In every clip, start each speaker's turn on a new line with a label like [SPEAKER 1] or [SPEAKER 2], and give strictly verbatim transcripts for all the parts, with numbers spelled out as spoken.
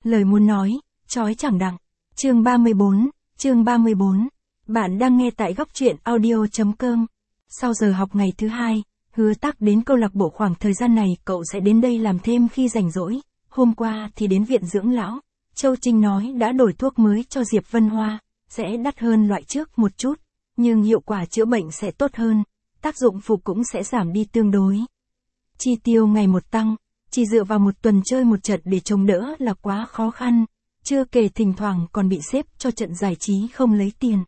[SPEAKER 1] lời muốn nói, chói chẳng đặng. Chương ba mươi bốn, chương ba mươi bốn. Bạn đang nghe tại góc truyện audio chấm com. Sau giờ học ngày thứ hai, Hứa Tắc đến câu lạc bộ. Khoảng thời gian này cậu sẽ đến đây làm thêm khi rảnh rỗi. Hôm qua thì đến viện dưỡng lão. Châu Trinh nói đã đổi thuốc mới cho Diệp Vân Hoa, sẽ đắt hơn loại trước một chút, nhưng hiệu quả chữa bệnh sẽ tốt hơn, tác dụng phụ cũng sẽ giảm đi tương đối. Chi tiêu ngày một tăng, chỉ dựa vào một tuần chơi một trận để chống đỡ là quá khó khăn, chưa kể thỉnh thoảng còn bị xếp cho trận giải trí không lấy tiền.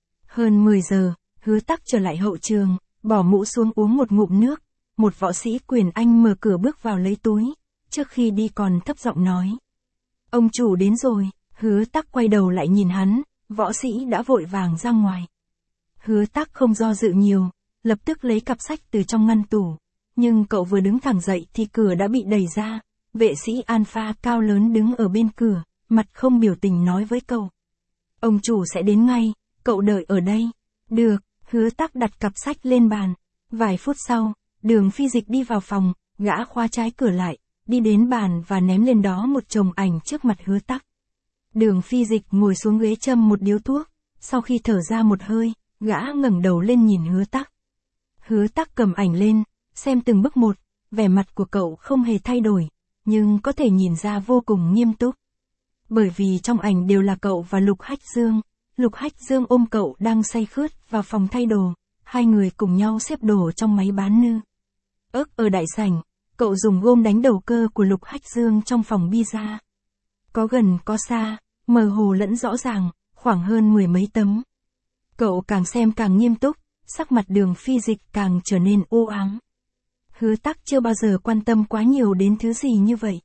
[SPEAKER 1] Hơn mười giờ, Hứa Tắc trở lại hậu trường, bỏ mũ xuống uống một ngụm nước, một võ sĩ quyền Anh mở cửa bước vào lấy túi, trước khi đi còn thấp giọng nói. Ông chủ đến rồi. Hứa Tắc quay đầu lại nhìn hắn, võ sĩ đã vội vàng ra ngoài. Hứa Tắc không do dự nhiều, lập tức lấy cặp sách từ trong ngăn tủ. Nhưng cậu vừa đứng thẳng dậy thì cửa đã bị đẩy ra, vệ sĩ Alpha cao lớn đứng ở bên cửa, mặt không biểu tình nói với cậu. Ông chủ sẽ đến ngay, cậu đợi ở đây. Được, Hứa Tắc đặt cặp sách lên bàn. Vài phút sau, Đường Phi Dịch đi vào phòng, gã khóa trái cửa lại, đi đến bàn và ném lên đó một chồng ảnh trước mặt Hứa Tắc. Đường Phi Dịch ngồi xuống ghế châm một điếu thuốc, sau khi thở ra một hơi, gã ngẩng đầu lên nhìn Hứa Tắc. Hứa Tắc cầm ảnh lên, xem từng bức một, vẻ mặt của cậu không hề thay đổi, nhưng có thể nhìn ra vô cùng nghiêm túc. Bởi vì trong ảnh đều là cậu và Lục Hách Dương, Lục Hách Dương ôm cậu đang say khướt vào phòng thay đồ, hai người cùng nhau xếp đồ trong máy bán nư. Ước ở đại sảnh, cậu dùng gôm đánh đầu cơ của Lục Hách Dương trong phòng pizza. Có gần có xa, mơ hồ lẫn rõ ràng, khoảng hơn mười mấy tấm. Cậu càng xem càng nghiêm túc, sắc mặt Đường Phi Dịch càng trở nên u ám. Hứa Tắc chưa bao giờ quan tâm quá nhiều đến thứ gì như vậy.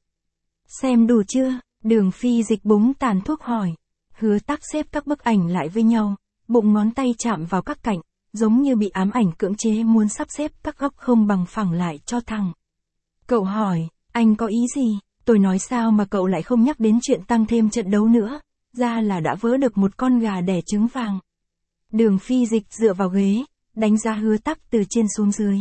[SPEAKER 1] Xem đủ chưa? Đường Phi Dịch búng tàn thuốc hỏi. Hứa Tắc xếp các bức ảnh lại với nhau, bụng ngón tay chạm vào các cạnh, giống như bị ám ảnh cưỡng chế muốn sắp xếp các góc không bằng phẳng lại cho thẳng. Cậu hỏi, anh có ý gì? Tôi nói sao mà cậu lại không nhắc đến chuyện tăng thêm trận đấu nữa, ra là đã vớ được một con gà đẻ trứng vàng. Đường Phi Dịch dựa vào ghế, đánh giá Hứa Tắc từ trên xuống dưới.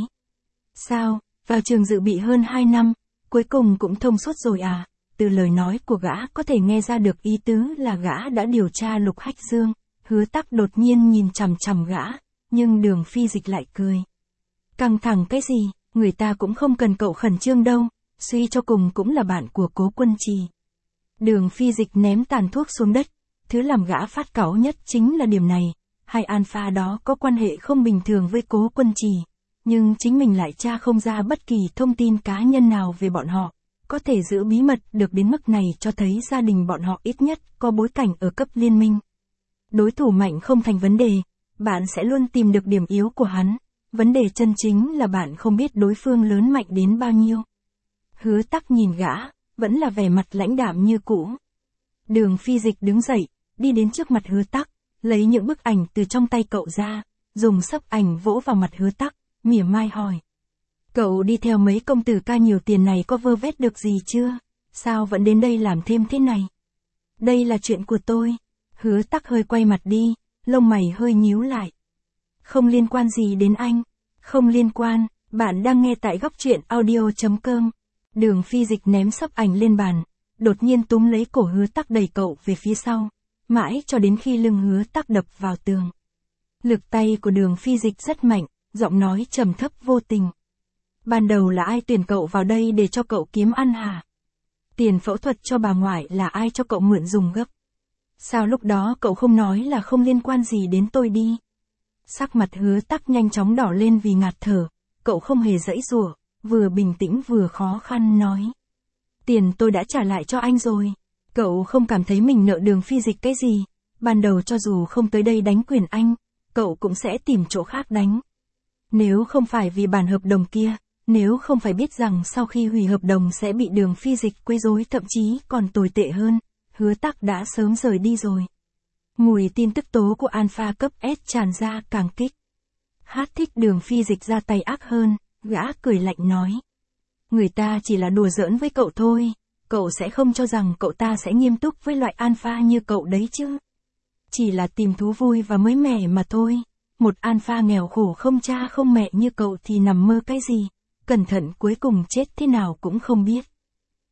[SPEAKER 1] Sao, vào trường dự bị hơn hai năm, cuối cùng cũng thông suốt rồi à? Từ lời nói của gã có thể nghe ra được ý tứ là gã đã điều tra Lục Hách Dương. Hứa Tắc đột nhiên nhìn chằm chằm gã, nhưng Đường Phi Dịch lại cười. Căng thẳng cái gì, người ta cũng không cần cậu khẩn trương đâu, suy cho cùng cũng là bạn của Cố Quân Trì. Đường Phi Dịch ném tàn thuốc xuống đất, thứ làm gã phát cáu nhất chính là điểm này, hai alpha đó có quan hệ không bình thường với Cố Quân Trì, nhưng chính mình lại tra không ra bất kỳ thông tin cá nhân nào về bọn họ, có thể giữ bí mật được đến mức này cho thấy gia đình bọn họ ít nhất có bối cảnh ở cấp liên minh. Đối thủ mạnh không thành vấn đề, bạn sẽ luôn tìm được điểm yếu của hắn, vấn đề chân chính là bạn không biết đối phương lớn mạnh đến bao nhiêu. Hứa Tắc nhìn gã, vẫn là vẻ mặt lãnh đạm như cũ. Đường Phi Dịch đứng dậy, đi đến trước mặt Hứa Tắc, lấy những bức ảnh từ trong tay cậu ra, dùng sấp ảnh vỗ vào mặt Hứa Tắc, mỉa mai hỏi. Cậu đi theo mấy công tử ca nhiều tiền này có vơ vét được gì chưa? Sao vẫn đến đây làm thêm thế này? Đây là chuyện của tôi. Hứa Tắc hơi quay mặt đi, lông mày hơi nhíu lại. Không liên quan gì đến anh. Không liên quan, bạn đang nghe tại góc truyện audio chấm com. Đường Phi Dịch ném sấp ảnh lên bàn, đột nhiên túm lấy cổ Hứa Tắc đẩy cậu về phía sau, mãi cho đến khi lưng Hứa Tắc đập vào tường. Lực tay của Đường Phi Dịch rất mạnh, giọng nói trầm thấp vô tình. Ban đầu là ai tuyển cậu vào đây để cho cậu kiếm ăn hả? Tiền phẫu thuật cho bà ngoại là ai cho cậu mượn dùng gấp? Sao lúc đó cậu không nói là không liên quan gì đến tôi đi? Sắc mặt Hứa Tắc nhanh chóng đỏ lên vì ngạt thở, cậu không hề giãy giụa, vừa bình tĩnh vừa khó khăn nói. Tiền tôi đã trả lại cho anh rồi. Cậu không cảm thấy mình nợ Đường Phi Dịch cái gì, ban đầu cho dù không tới đây đánh quyền anh, cậu cũng sẽ tìm chỗ khác đánh. Nếu không phải vì bản hợp đồng kia, nếu không phải biết rằng sau khi hủy hợp đồng sẽ bị Đường Phi Dịch quấy rối thậm chí còn tồi tệ hơn, Hứa Tắc đã sớm rời đi rồi. Mùi tin tức tố của Alpha cấp S tràn ra càng kích. Hát thích Đường Phi Dịch ra tay ác hơn, gã cười lạnh nói. Người ta chỉ là đùa giỡn với cậu thôi, cậu sẽ không cho rằng cậu ta sẽ nghiêm túc với loại Alpha như cậu đấy chứ. Chỉ là tìm thú vui và mới mẻ mà thôi, một Alpha nghèo khổ không cha không mẹ như cậu thì nằm mơ cái gì, cẩn thận cuối cùng chết thế nào cũng không biết.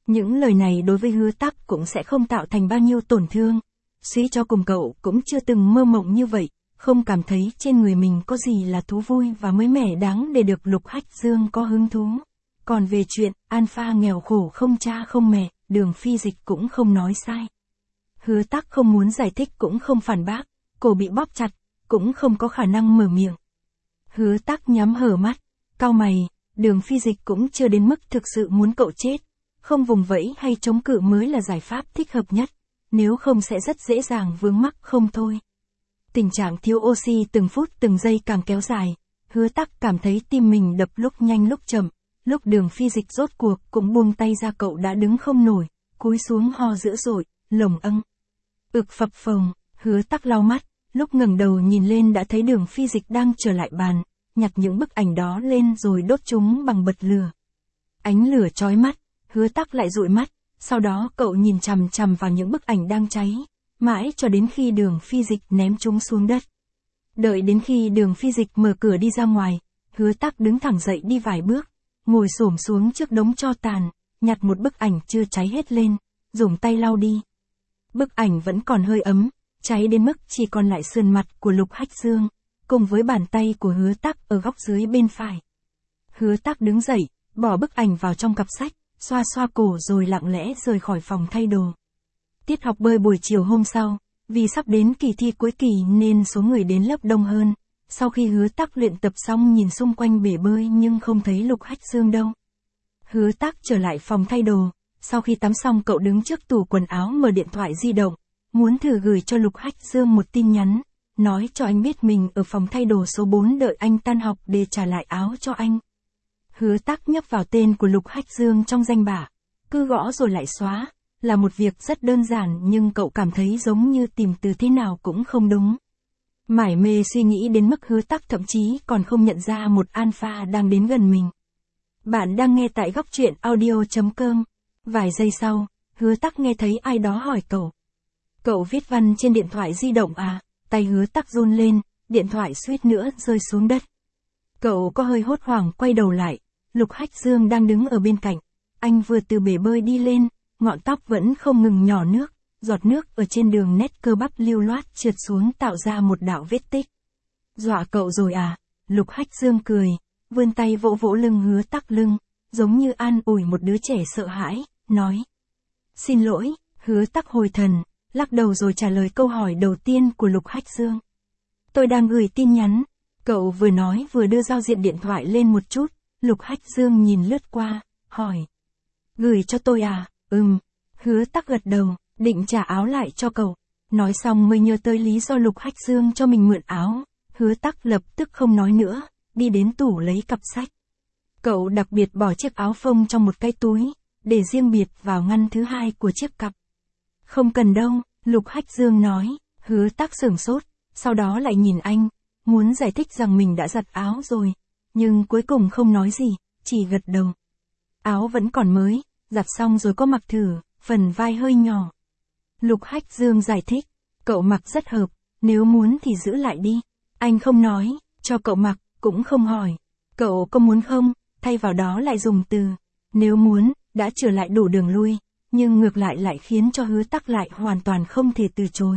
[SPEAKER 1] Những lời này đối với Hứa Tắc cũng sẽ không tạo thành bao nhiêu tổn thương. Suy cho cùng cậu cũng chưa từng mơ mộng như vậy, không cảm thấy trên người mình có gì là thú vui và mới mẻ đáng để được Lục Hách Dương có hứng thú. Còn về chuyện, Alpha nghèo khổ không cha không mẹ, Đường Phi Dịch cũng không nói sai. Hứa Tắc không muốn giải thích cũng không phản bác, cổ bị bóp chặt, cũng không có khả năng mở miệng. Hứa Tắc nhắm hở mắt, cau mày, Đường Phi Dịch cũng chưa đến mức thực sự muốn cậu chết. Không vùng vẫy hay chống cự mới là giải pháp thích hợp nhất, nếu không sẽ rất dễ dàng vướng mắc không thôi. Tình trạng thiếu oxy từng phút từng giây càng kéo dài, Hứa Tắc cảm thấy tim mình đập lúc nhanh lúc chậm, lúc Đường Phi Dịch rốt cuộc cũng buông tay ra cậu đã đứng không nổi, cúi xuống ho dữ dội, lồng âng. Ực phập phồng, Hứa Tắc lau mắt, lúc ngẩng đầu nhìn lên đã thấy Đường Phi Dịch đang trở lại bàn, nhặt những bức ảnh đó lên rồi đốt chúng bằng bật lửa. Ánh lửa chói mắt, Hứa Tắc lại dụi mắt, sau đó cậu nhìn chằm chằm vào những bức ảnh đang cháy, mãi cho đến khi Đường Phi Dịch ném chúng xuống đất. Đợi đến khi Đường Phi Dịch mở cửa đi ra ngoài, Hứa Tắc đứng thẳng dậy đi vài bước, ngồi xổm xuống trước đống tro tàn, nhặt một bức ảnh chưa cháy hết lên, dùng tay lau đi. Bức ảnh vẫn còn hơi ấm, cháy đến mức chỉ còn lại sườn mặt của Lục Hách Dương, cùng với bàn tay của Hứa Tắc ở góc dưới bên phải. Hứa Tắc đứng dậy, bỏ bức ảnh vào trong cặp sách, xoa xoa cổ rồi lặng lẽ rời khỏi phòng thay đồ. Tiết học bơi buổi chiều hôm sau, vì sắp đến kỳ thi cuối kỳ nên số người đến lớp đông hơn. Sau khi Hứa Tắc luyện tập xong nhìn xung quanh bể bơi nhưng không thấy Lục Hách Dương đâu. Hứa Tắc trở lại phòng thay đồ, sau khi tắm xong cậu đứng trước tủ quần áo mở điện thoại di động, muốn thử gửi cho Lục Hách Dương một tin nhắn, nói cho anh biết mình ở phòng thay đồ số bốn đợi anh tan học để trả lại áo cho anh. Hứa Tắc nhấp vào tên của Lục Hách Dương trong danh bạ, cứ gõ rồi lại xóa, là một việc rất đơn giản nhưng cậu cảm thấy giống như tìm từ thế nào cũng không đúng. Mải mê suy nghĩ đến mức Hứa Tắc thậm chí còn không nhận ra một alpha đang đến gần mình. Bạn đang nghe tại góc truyện audio chấm com. Vài giây sau, Hứa Tắc nghe thấy ai đó hỏi cậu. Cậu viết văn trên điện thoại di động à? Tay Hứa Tắc run lên, điện thoại suýt nữa rơi xuống đất. Cậu có hơi hốt hoảng quay đầu lại, Lục Hách Dương đang đứng ở bên cạnh. Anh vừa từ bể bơi đi lên, ngọn tóc vẫn không ngừng nhỏ nước, giọt nước ở trên đường nét cơ bắp lưu loát trượt xuống tạo ra một đạo vết tích. Dọa cậu rồi à? Lục Hách Dương cười, vươn tay vỗ vỗ lưng Hứa Tắc lưng, giống như an ủi một đứa trẻ sợ hãi, nói. Xin lỗi, Hứa Tắc hồi thần, lắc đầu rồi trả lời câu hỏi đầu tiên của Lục Hách Dương. Tôi đang gửi tin nhắn. Cậu vừa nói vừa đưa giao diện điện thoại lên một chút, Lục Hách Dương nhìn lướt qua, hỏi. Gửi cho tôi à? Ừm. Hứa Tắc gật đầu, định trả áo lại cho cậu. Nói xong mới nhớ tới lý do Lục Hách Dương cho mình mượn áo. Hứa Tắc lập tức không nói nữa, đi đến tủ lấy cặp sách. Cậu đặc biệt bỏ chiếc áo phông trong một cái túi, để riêng biệt vào ngăn thứ hai của chiếc cặp. Không cần đâu, Lục Hách Dương nói. Hứa Tắc sửng sốt, sau đó lại nhìn anh, muốn giải thích rằng mình đã giặt áo rồi, nhưng cuối cùng không nói gì, chỉ gật đầu. Áo vẫn còn mới, giặt xong rồi có mặc thử, phần vai hơi nhỏ. Lục Hách Dương giải thích, cậu mặc rất hợp, nếu muốn thì giữ lại đi. Anh không nói, cho cậu mặc, cũng không hỏi. Cậu có muốn không, thay vào đó lại dùng từ, nếu muốn, đã trở lại đủ đường lui, nhưng ngược lại lại khiến cho Hứa Tắc lại hoàn toàn không thể từ chối.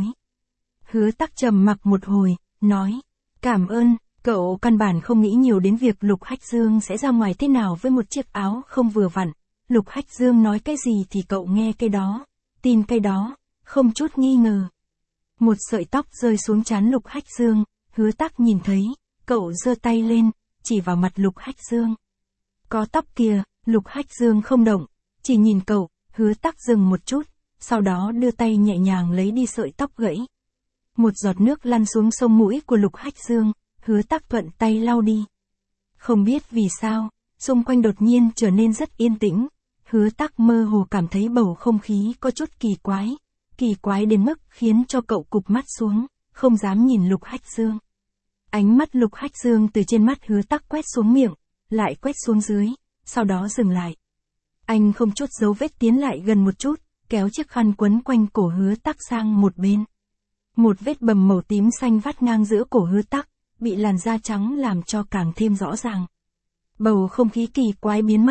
[SPEAKER 1] Hứa Tắc trầm mặc một hồi, nói, cảm ơn, cậu căn bản không nghĩ nhiều đến việc Lục Hách Dương sẽ ra ngoài thế nào với một chiếc áo không vừa vặn. Lục Hách Dương nói cái gì thì cậu nghe cái đó, tin cái đó, không chút nghi ngờ. Một sợi tóc rơi xuống trán Lục Hách Dương, Hứa Tắc nhìn thấy, cậu giơ tay lên, chỉ vào mặt Lục Hách Dương. Có tóc kìa, Lục Hách Dương không động, chỉ nhìn cậu, Hứa Tắc dừng một chút, sau đó đưa tay nhẹ nhàng lấy đi sợi tóc gãy. Một giọt nước lăn xuống sông mũi của Lục Hách Dương, Hứa Tắc thuận tay lau đi. Không biết vì sao, xung quanh đột nhiên trở nên rất yên tĩnh. Hứa Tắc mơ hồ cảm thấy bầu không khí có chút kỳ quái, kỳ quái đến mức khiến cho cậu cụp mắt xuống, không dám nhìn Lục Hách Dương. Ánh mắt Lục Hách Dương từ trên mắt Hứa Tắc quét xuống miệng, lại quét xuống dưới, sau đó dừng lại. Anh không chút dấu vết tiến lại gần một chút, kéo chiếc khăn quấn quanh cổ Hứa Tắc sang một bên. Một vết bầm màu tím xanh vắt ngang giữa cổ Hứa Tắc, bị làn da trắng làm cho càng thêm rõ ràng. Bầu không khí kỳ quái biến mất,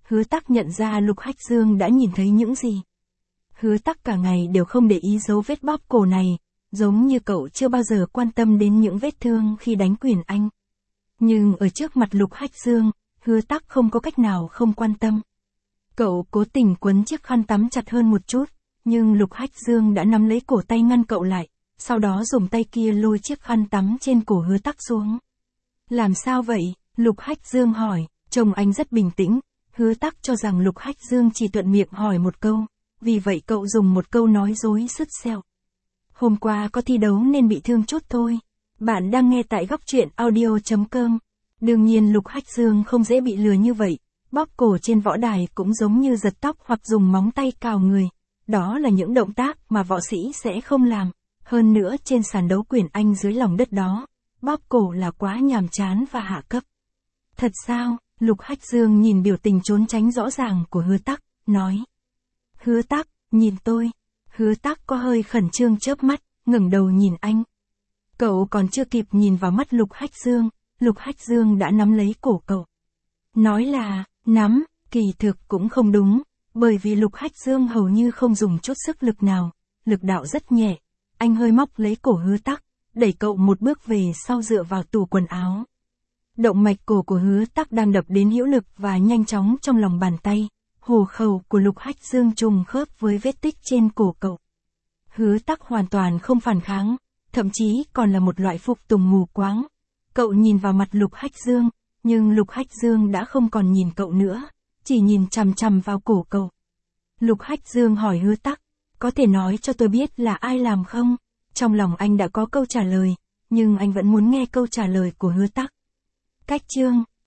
[SPEAKER 1] Hứa Tắc nhận ra Lục Hách Dương đã nhìn thấy những gì. Hứa Tắc cả ngày đều không để ý dấu vết bóp cổ này, giống như cậu chưa bao giờ quan tâm đến những vết thương khi đánh Quyền Anh. Nhưng ở trước mặt Lục Hách Dương, Hứa Tắc không có cách nào không quan tâm. Cậu cố tình quấn chiếc khăn tắm chặt hơn một chút, nhưng Lục Hách Dương đã nắm lấy cổ tay ngăn cậu lại, sau đó dùng tay kia lôi chiếc khăn tắm trên cổ Hứa Tắc xuống. Làm sao vậy? Lục Hách Dương hỏi, trông anh rất bình tĩnh. Hứa Tắc cho rằng Lục Hách Dương chỉ thuận miệng hỏi một câu, vì vậy cậu dùng một câu nói dối sứt sẹo. Hôm qua có thi đấu nên bị thương chút thôi. Bạn đang nghe tại góc truyện audio chấm com. Đương nhiên Lục Hách Dương không dễ bị lừa như vậy, bóp cổ trên võ đài cũng giống như giật tóc hoặc dùng móng tay cào người. Đó là những động tác mà võ sĩ sẽ không làm. Hơn nữa trên sàn đấu Quyền Anh dưới lòng đất đó, bóp cổ là quá nhàm chán và hạ cấp. Thật sao? Lục Hách Dương nhìn biểu tình trốn tránh rõ ràng của Hứa Tắc, nói. Hứa Tắc, nhìn tôi. Hứa Tắc có hơi khẩn trương chớp mắt, ngẩng đầu nhìn anh. Cậu còn chưa kịp nhìn vào mắt Lục Hách Dương, Lục Hách Dương đã nắm lấy cổ cậu. Nói là, nắm, kỳ thực cũng không đúng, bởi vì Lục Hách Dương hầu như không dùng chút sức lực nào, lực đạo rất nhẹ. Anh hơi móc lấy cổ Hứa Tắc, đẩy cậu một bước về sau dựa vào tủ quần áo. Động mạch cổ của Hứa Tắc đang đập đến hữu lực và nhanh chóng trong lòng bàn tay. Hổ khẩu của Lục Hách Dương trùng khớp với vết tích trên cổ cậu. Hứa Tắc hoàn toàn không phản kháng, thậm chí còn là một loại phục tùng mù quáng. Cậu nhìn vào mặt Lục Hách Dương, nhưng Lục Hách Dương đã không còn nhìn cậu nữa, chỉ nhìn chằm chằm vào cổ cậu. Lục Hách Dương hỏi Hứa Tắc, có thể nói cho tôi biết là ai làm không? Trong lòng anh đã có câu trả lời, nhưng anh vẫn muốn nghe câu trả lời của Hứa Tắc. Cách chương